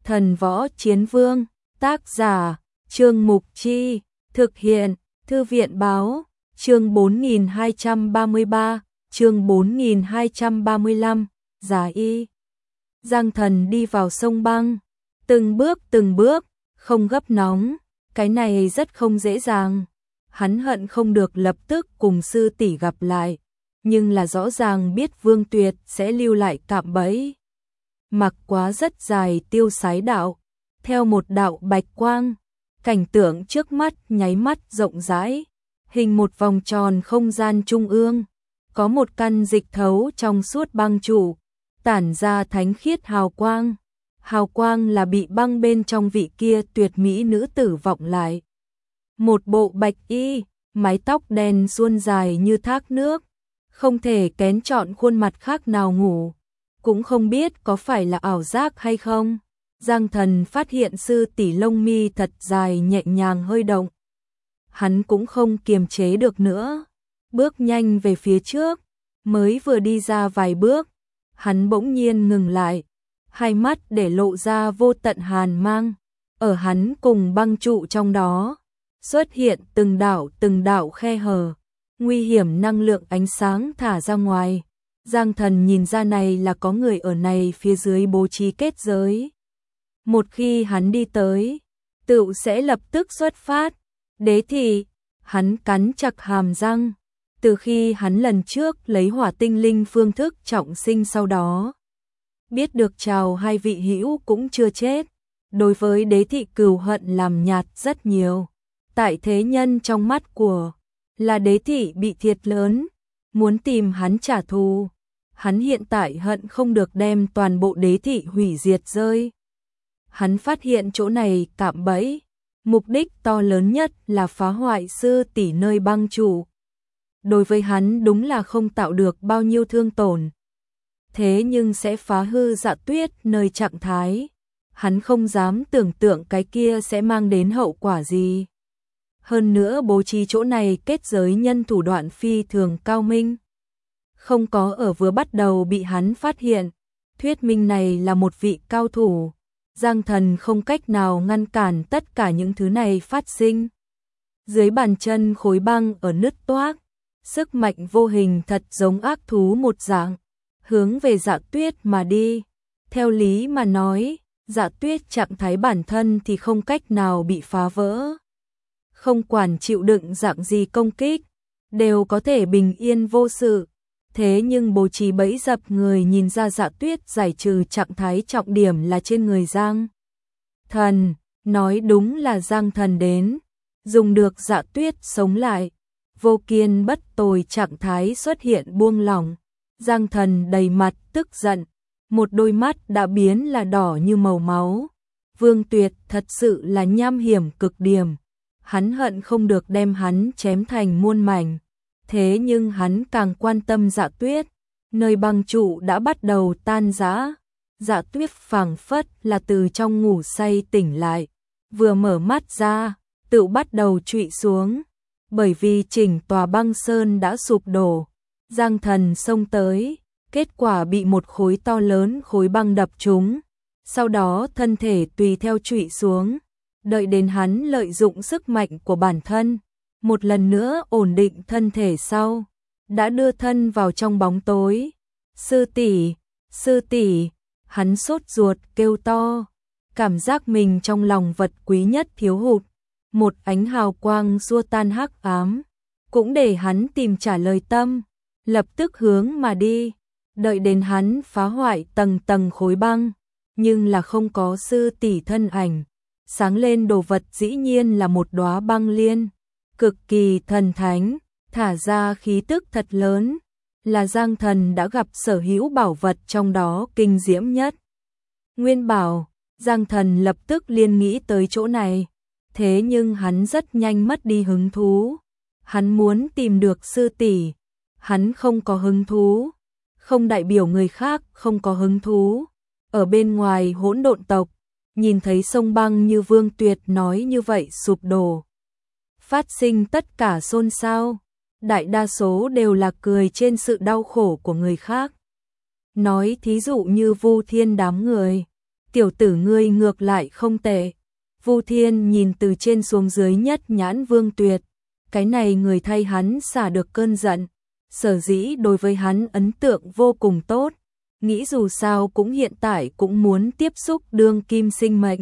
Thần võ chiến vương, tác giả, Trương Mục Chi, thực hiện, Thư viện báo, chương 4233, chương 4235, Giá Y. Giang Thần đi vào sông băng, từng bước, không gấp nóng, cái này rất không dễ dàng. Hắn hận không được lập tức cùng sư tỷ gặp lại, nhưng là rõ ràng biết Vương Tuyệt sẽ lưu lại cạm bẫy. Mặc quá rất dài tiêu sái đạo, theo một đạo bạch quang, cảnh tượng trước mắt nháy mắt rộng rãi, hình một vòng tròn không gian trung ương, có một căn dịch thấu trong suốt băng trụ, tản ra thánh khiết hào quang là bị băng bên trong vị kia tuyệt mỹ nữ tử vọng lại. Một bộ bạch y, mái tóc đen suôn dài như thác nước, không thể kén chọn khuôn mặt khác nào ngủ, cũng không biết có phải là ảo giác hay không. Giang Thần phát hiện sư tỷ lông mi thật dài nhẹ nhàng hơi động. Hắn cũng không kiềm chế được nữa, bước nhanh về phía trước, mới vừa đi ra vài bước, hắn bỗng nhiên ngừng lại, hai mắt để lộ ra vô tận hàn mang, ở hắn cùng băng trụ trong đó, xuất hiện từng đạo khe hở, nguy hiểm năng lượng ánh sáng thả ra ngoài. Giang Thần nhìn ra này là có người ở này phía dưới bố trí kết giới. Một khi hắn đi tới, tựu sẽ lập tức xuất phát. Đế thị, hắn cắn chặt hàm răng, từ khi hắn lần trước lấy hỏa tinh linh phương thức trọng sinh sau đó. Biết được chào hai vị hữu cũng chưa chết, đối với đế thị cừu hận làm nhạt rất nhiều. Tại thế nhân trong mắt của là đế thị bị thiệt lớn, muốn tìm hắn trả thù. Hắn hiện tại hận không được đem toàn bộ đế thị hủy diệt rơi. Hắn phát hiện chỗ này cạm bẫy, mục đích to lớn nhất là phá hoại sư tỷ nơi băng trụ. Đối với hắn đúng là không tạo được bao nhiêu thương tổn. Thế nhưng sẽ phá hư Dạ Tuyết nơi trạng thái. Hắn không dám tưởng tượng cái kia sẽ mang đến hậu quả gì. Hơn nữa bố trí chỗ này kết giới nhân thủ đoạn phi thường cao minh. Không có ở vừa bắt đầu bị hắn phát hiện, thuyết minh này là một vị cao thủ. Giang Thần không cách nào ngăn cản tất cả những thứ này phát sinh. Dưới bàn chân khối băng ở nứt toác, sức mạnh vô hình thật giống ác thú một dạng, hướng về Dạ Tuyết mà đi. Theo lý mà nói, Dạ Tuyết trạng thái bản thân thì không cách nào bị phá vỡ. Không quản chịu đựng dạng gì công kích, đều có thể bình yên vô sự. Thế nhưng bố trí bẫy dập người nhìn ra Dạ Tuyết giải trừ trạng thái trọng điểm là trên người Giang Thần, nói đúng là Giang Thần đến, dùng được Dạ Tuyết sống lại. Vô kiên bất tồi trạng thái xuất hiện buông lỏng, Giang Thần đầy mặt tức giận, một đôi mắt đã biến là đỏ như màu máu. Vương Tuyệt thật sự là nham hiểm cực điểm, hắn hận không được đem hắn chém thành muôn mảnh. Thế nhưng hắn càng quan tâm Dạ Tuyết, nơi băng trụ đã bắt đầu tan rã. Dạ Tuyết phảng phất là từ trong ngủ say tỉnh lại, vừa mở mắt ra, tự bắt đầu trụy xuống, bởi vì chỉnh tòa băng sơn đã sụp đổ. Giang Thần xông tới, kết quả bị một khối to lớn khối băng đập trúng, sau đó thân thể tùy theo trụy xuống, đợi đến hắn lợi dụng sức mạnh của bản thân, một lần nữa ổn định thân thể sau, đã đưa thân vào trong bóng tối. Sư tỷ, hắn sốt ruột kêu to, cảm giác mình trong lòng vật quý nhất thiếu hụt, một ánh hào quang xua tan hắc ám, cũng để hắn tìm trả lời tâm, lập tức hướng mà đi, đợi đến hắn phá hoại tầng tầng khối băng, nhưng là không có sư tỷ thân ảnh, sáng lên đồ vật dĩ nhiên là một đóa băng liên. Cực kỳ thần thánh, thả ra khí tức thật lớn, là Giang Thần đã gặp sở hữu bảo vật trong đó kinh diễm nhất. Nguyên bảo, Giang Thần lập tức liên nghĩ tới chỗ này, thế nhưng hắn rất nhanh mất đi hứng thú. Hắn muốn tìm được sư tỷ, hắn không có hứng thú, không đại biểu người khác không có hứng thú. Ở bên ngoài hỗn độn tộc, nhìn thấy sông băng như Vương Tuyệt nói như vậy sụp đổ, phát sinh tất cả xôn xao, đại đa số đều là cười trên sự đau khổ của người khác. Nói thí dụ như Vu Thiên đám người, tiểu tử ngươi ngược lại không tệ. Vu Thiên nhìn từ trên xuống dưới nhất nhãn Vương Tuyệt, cái này người thay hắn xả được cơn giận, sở dĩ đối với hắn ấn tượng vô cùng tốt, nghĩ dù sao cũng hiện tại cũng muốn tiếp xúc đương kim sinh mệnh.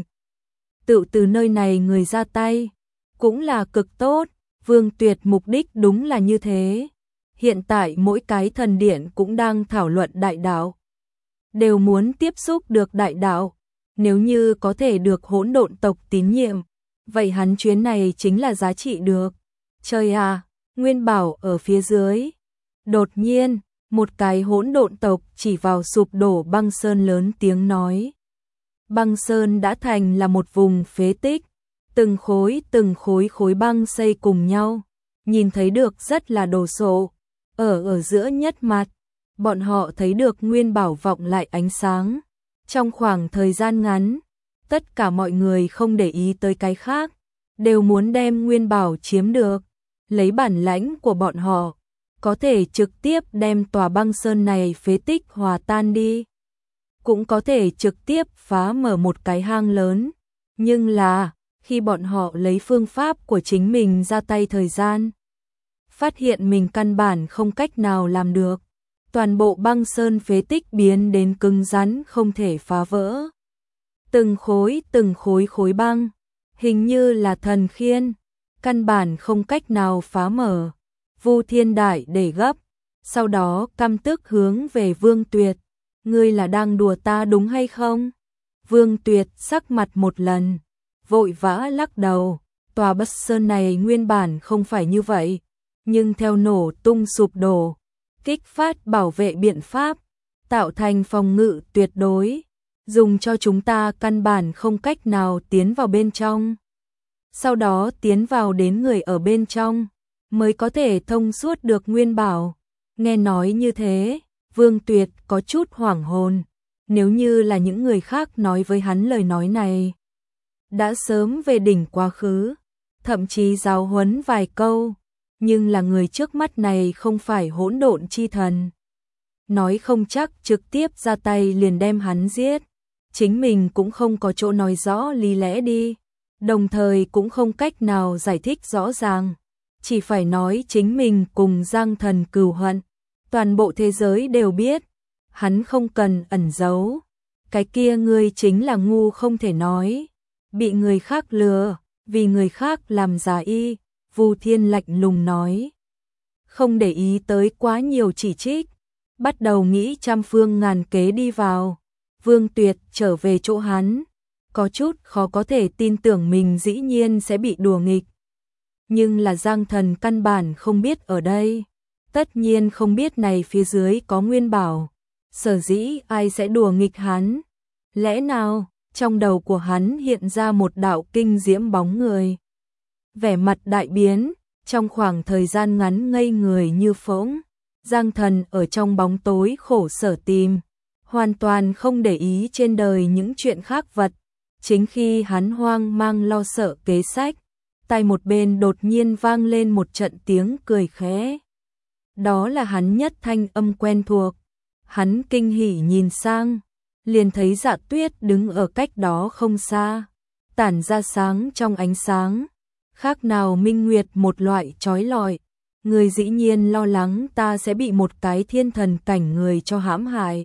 Tự từ nơi này người ra tay, cũng là cực tốt, Vương Tuyệt mục đích đúng là như thế. Hiện tại mỗi cái thần điện cũng đang thảo luận đại đạo, đều muốn tiếp xúc được đại đạo, nếu như có thể được hỗn độn tộc tín nhiệm, vậy hắn chuyến này chính là giá trị được. Trời à, Nguyên Bảo ở phía dưới. Đột nhiên, một cái hỗn độn tộc chỉ vào sụp đổ băng sơn lớn tiếng nói. Băng sơn đã thành là một vùng phế tích, từng khối khối băng xây cùng nhau, nhìn thấy được rất là đồ sộ. Ở giữa nhất mặt, bọn họ thấy được Nguyên Bảo vọng lại ánh sáng. Trong khoảng thời gian ngắn, tất cả mọi người không để ý tới cái khác, đều muốn đem Nguyên Bảo chiếm được. Lấy bản lãnh của bọn họ, có thể trực tiếp đem tòa băng sơn này phế tích hòa tan đi, cũng có thể trực tiếp phá mở một cái hang lớn. Nhưng là, khi bọn họ lấy phương pháp của chính mình ra tay thời gian, phát hiện mình căn bản không cách nào làm được. Toàn bộ băng sơn phế tích biến đến cứng rắn không thể phá vỡ. Từng khối khối băng, hình như là thần khiên, căn bản không cách nào phá mở. Vu Thiên Đại để gấp, sau đó căm tức hướng về Vương Tuyệt. Ngươi là đang đùa ta đúng hay không? Vương Tuyệt sắc mặt một lần, vội vã lắc đầu. Tòa Bất Sơn này nguyên bản không phải như vậy, nhưng theo nổ tung sụp đổ, kích phát bảo vệ biện pháp, tạo thành phòng ngự tuyệt đối, dùng cho chúng ta căn bản không cách nào tiến vào bên trong. Sau đó tiến vào đến người ở bên trong, mới có thể thông suốt được Nguyên Bảo. Nghe nói như thế, Vương Tuyệt có chút hoảng hồn, nếu như là những người khác nói với hắn lời nói này, đã sớm về đỉnh quá khứ, thậm chí giáo huấn vài câu, nhưng là người trước mắt này không phải hỗn độn chi thần. Nói không chắc trực tiếp ra tay liền đem hắn giết, chính mình cũng không có chỗ nói rõ lý lẽ đi, đồng thời cũng không cách nào giải thích rõ ràng, chỉ phải nói chính mình cùng Giang Thần cừu hận, toàn bộ thế giới đều biết, hắn không cần ẩn giấu, cái kia ngươi chính là ngu không thể nói, bị người khác lừa, vì người khác làm giả y. Vu Thiên lạnh lùng nói, không để ý tới quá nhiều chỉ trích, bắt đầu nghĩ trăm phương ngàn kế đi vào. Vương Tuyệt trở về chỗ hắn, có chút khó có thể tin tưởng mình dĩ nhiên sẽ bị đùa nghịch. Nhưng là Giang Thần căn bản không biết ở đây, tất nhiên không biết này phía dưới có Nguyên Bảo, sở dĩ ai sẽ đùa nghịch hắn. Lẽ nào, trong đầu của hắn hiện ra một đạo kinh diễm bóng người. Vẻ mặt đại biến, trong khoảng thời gian ngắn ngây người như phỗng. Giang Thần ở trong bóng tối khổ sở tìm, hoàn toàn không để ý trên đời những chuyện khác vật. Chính khi hắn hoang mang lo sợ kế sách, tai một bên đột nhiên vang lên một trận tiếng cười khẽ. Đó là hắn nhất thanh âm quen thuộc. Hắn kinh hỉ nhìn sang, liền thấy Dạ Tuyết đứng ở cách đó không xa, tản ra sáng trong ánh sáng, khác nào minh nguyệt một loại chói lọi. Người dĩ nhiên lo lắng ta sẽ bị một cái thiên thần cảnh người cho hãm hại.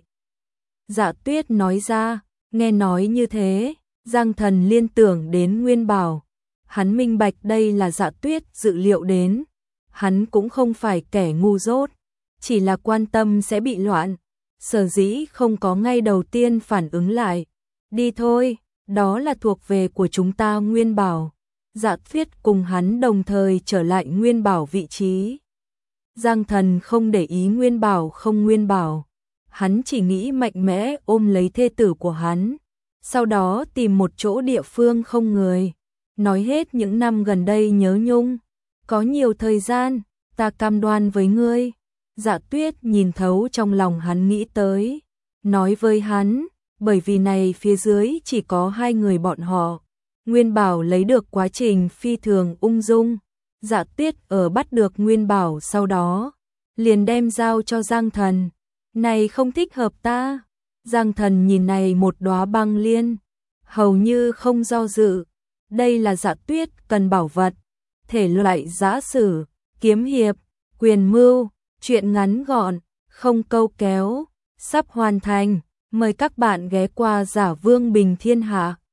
Dạ Tuyết nói ra, nghe nói như thế, Giang Thần liên tưởng đến Nguyên Bảo. Hắn minh bạch đây là Dạ Tuyết dự liệu đến. Hắn cũng không phải kẻ ngu dốt, chỉ là quan tâm sẽ bị loạn, sở dĩ không có ngay đầu tiên phản ứng lại. Đi thôi, đó là thuộc về của chúng ta Nguyên Bảo. Dạ Tuyết cùng hắn đồng thời trở lại Nguyên Bảo vị trí. Giang Thần không để ý Nguyên Bảo không Nguyên Bảo, hắn chỉ nghĩ mạnh mẽ ôm lấy thê tử của hắn, sau đó tìm một chỗ địa phương không người, nói hết những năm gần đây nhớ nhung, có nhiều thời gian, ta cam đoan với ngươi. Dạ Tuyết nhìn thấu trong lòng hắn nghĩ tới, nói với hắn, bởi vì này phía dưới chỉ có hai người bọn họ. Nguyên Bảo lấy được quá trình phi thường ung dung. Dạ Tuyết ở bắt được Nguyên Bảo sau đó, liền đem giao cho Giang Thần. Này không thích hợp ta. Giang Thần nhìn này một đóa băng liên, hầu như không do dự. Đây là Dạ Tuyết cần bảo vật, thể loại giã sử, kiếm hiệp, quyền mưu, truyện ngắn gọn, không câu kéo, sắp hoàn thành. Mời các bạn ghé qua Giả Vương Bình Thiên Hạ.